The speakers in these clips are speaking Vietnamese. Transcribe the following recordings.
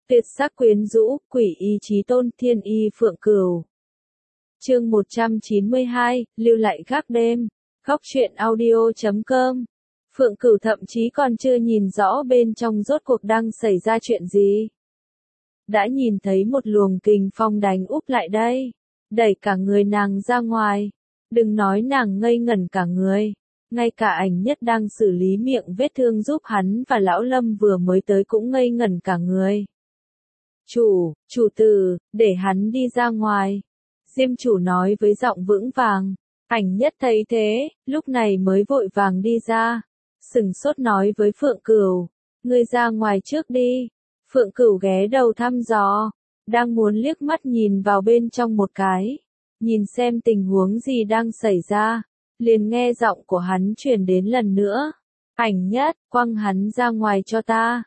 Tuyệt sắc quyến rũ, quỷ y chí tôn, thiên y phượng cửu. Chương 192, lưu lại gác đêm. Góc truyện audio.com. Phượng Cửu thậm chí còn chưa nhìn rõ bên trong rốt cuộc đang xảy ra chuyện gì. Đã nhìn thấy một luồng kình phong đánh úp lại đây, đẩy cả người nàng ra ngoài. Đừng nói nàng ngây ngẩn cả người, ngay cả Ảnh Nhất đang xử lý miệng vết thương giúp hắn và Lão Lâm vừa mới tới cũng ngây ngẩn cả người. Chủ tử, để hắn đi ra ngoài. Diêm chủ nói với giọng vững vàng. Ảnh Nhất thấy thế, lúc này mới vội vàng đi ra. Sừng sốt nói với Phượng Cửu, ngươi ra ngoài trước đi. Phượng Cửu ghé đầu thăm dò, đang muốn liếc mắt nhìn vào bên trong một cái, nhìn xem tình huống gì đang xảy ra, liền nghe giọng của hắn truyền đến lần nữa. Ảnh Nhất, quăng hắn ra ngoài cho ta.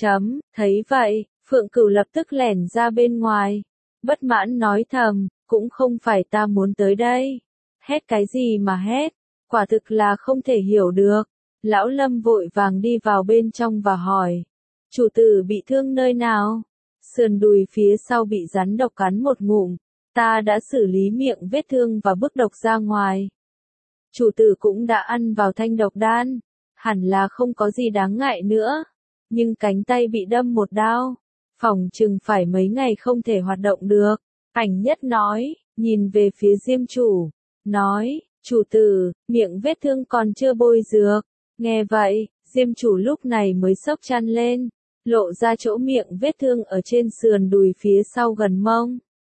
Thấy vậy, Phượng Cửu lập tức lẻn ra bên ngoài, bất mãn nói thầm, cũng không phải ta muốn tới đây. Hét cái gì mà hét, quả thực là không thể hiểu được. Lão Lâm vội vàng đi vào bên trong và hỏi, chủ tử bị thương nơi nào? Sườn đùi phía sau bị rắn độc cắn một ngụm, ta đã xử lý miệng vết thương và bức độc ra ngoài. Chủ tử cũng đã ăn vào thanh độc đan, hẳn là không có gì đáng ngại nữa, nhưng cánh tay bị đâm một đao, phỏng chừng phải mấy ngày không thể hoạt động được. Ảnh Nhất nói, nhìn về phía Diêm chủ, nói, chủ tử, miệng vết thương còn chưa bôi dược. Nghe vậy, Diêm chủ lúc này mới xốc chăn lên, lộ ra chỗ miệng vết thương ở trên sườn đùi phía sau gần mông.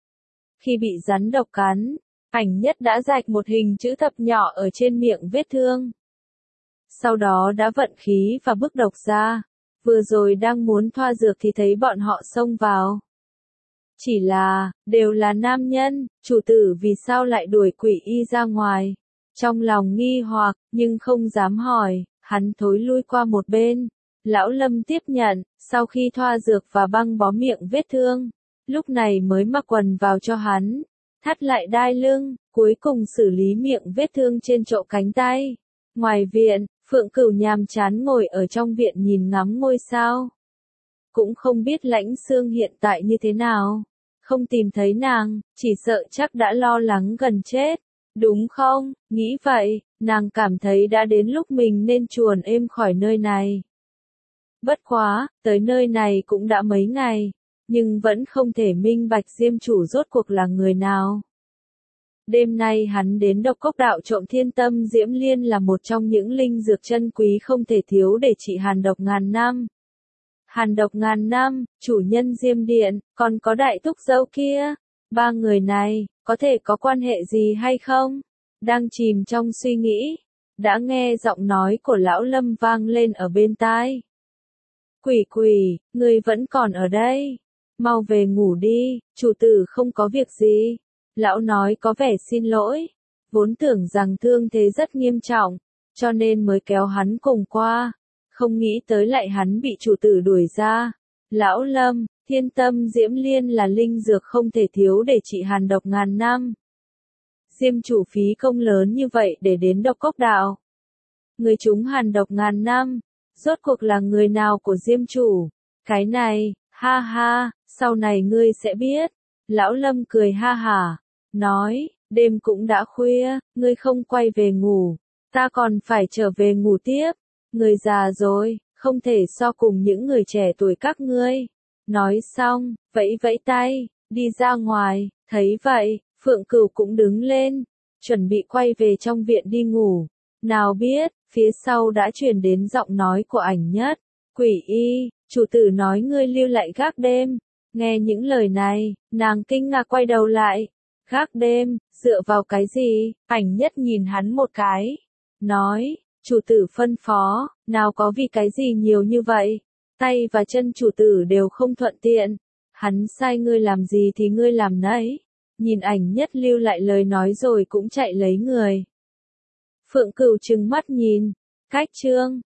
Khi bị rắn độc cắn, Ảnh Nhất đã rạch một hình chữ thập nhỏ ở trên miệng vết thương. Sau đó đã vận khí và bức độc ra, vừa rồi đang muốn thoa dược thì thấy bọn họ xông vào. Chỉ là, đều là nam nhân, chủ tử vì sao lại đuổi quỷ y ra ngoài? Trong lòng nghi hoặc, nhưng không dám hỏi, hắn thối lui qua một bên. Lão Lâm tiếp nhận, sau khi thoa dược và băng bó miệng vết thương, lúc này mới mặc quần vào cho hắn, thắt lại đai lưng, cuối cùng xử lý miệng vết thương trên chỗ cánh tay. Ngoài viện, Phượng Cửu nhàm chán ngồi ở trong viện nhìn ngắm ngôi sao. Cũng không biết Lãnh Xương hiện tại như thế nào. Không tìm thấy nàng, chỉ sợ chắc đã lo lắng gần chết. Đúng không? Nghĩ vậy, nàng cảm thấy đã đến lúc mình nên chuồn êm khỏi nơi này. Bất quá, tới nơi này cũng đã mấy ngày, nhưng vẫn không thể minh bạch Diêm chủ rốt cuộc là người nào. Đêm nay hắn đến Độc Cốc đạo trộm Thiên Tâm Diễm Liên là một trong những linh dược chân quý không thể thiếu để trị hàn độc ngàn năm. Hàn độc ngàn năm, chủ nhân Diêm Điện, còn có đại thúc dâu kia, ba người này, có thể có quan hệ gì hay không? Đang chìm trong suy nghĩ, đã nghe giọng nói của Lão Lâm vang lên ở bên tai. Quỷ, ngươi vẫn còn ở đây, mau về ngủ đi, chủ tử không có việc gì. Lão nói có vẻ xin lỗi, vốn tưởng rằng thương thế rất nghiêm trọng, cho nên mới kéo hắn cùng qua, không nghĩ tới lại hắn bị chủ tử đuổi ra. Lão Lâm, Thiên Tâm Diễm Liên là linh dược không thể thiếu để trị hàn độc ngàn năm. Diêm chủ phí công lớn như vậy để đến Độc Cốc đạo. Người chúng hàn độc ngàn năm, rốt cuộc là người nào của Diêm chủ? Cái này, ha ha, sau này ngươi sẽ biết. Lão Lâm cười ha hả, nói, đêm cũng đã khuya, ngươi không quay về ngủ, ta còn phải trở về ngủ tiếp. Người già rồi, không thể so cùng những người trẻ tuổi các ngươi. Nói xong, vẫy vẫy tay, đi ra ngoài. Thấy vậy, Phượng Cửu cũng đứng lên, chuẩn bị quay về trong viện đi ngủ. Nào biết, phía sau đã truyền đến giọng nói của Ảnh Nhất. Quỷ y, chủ tử nói ngươi lưu lại gác đêm. Nghe những lời này, nàng kinh ngạc quay đầu lại. Gác đêm, dựa vào cái gì? Ảnh Nhất nhìn hắn một cái, nói, chủ tử phân phó, nào có vì cái gì nhiều như vậy? Tay và chân chủ tử đều không thuận tiện. Hắn sai ngươi làm gì thì ngươi làm nấy. Nhìn Ảnh Nhất lưu lại lời nói rồi cũng chạy lấy người. Phượng Cửu trừng mắt nhìn. Cách chương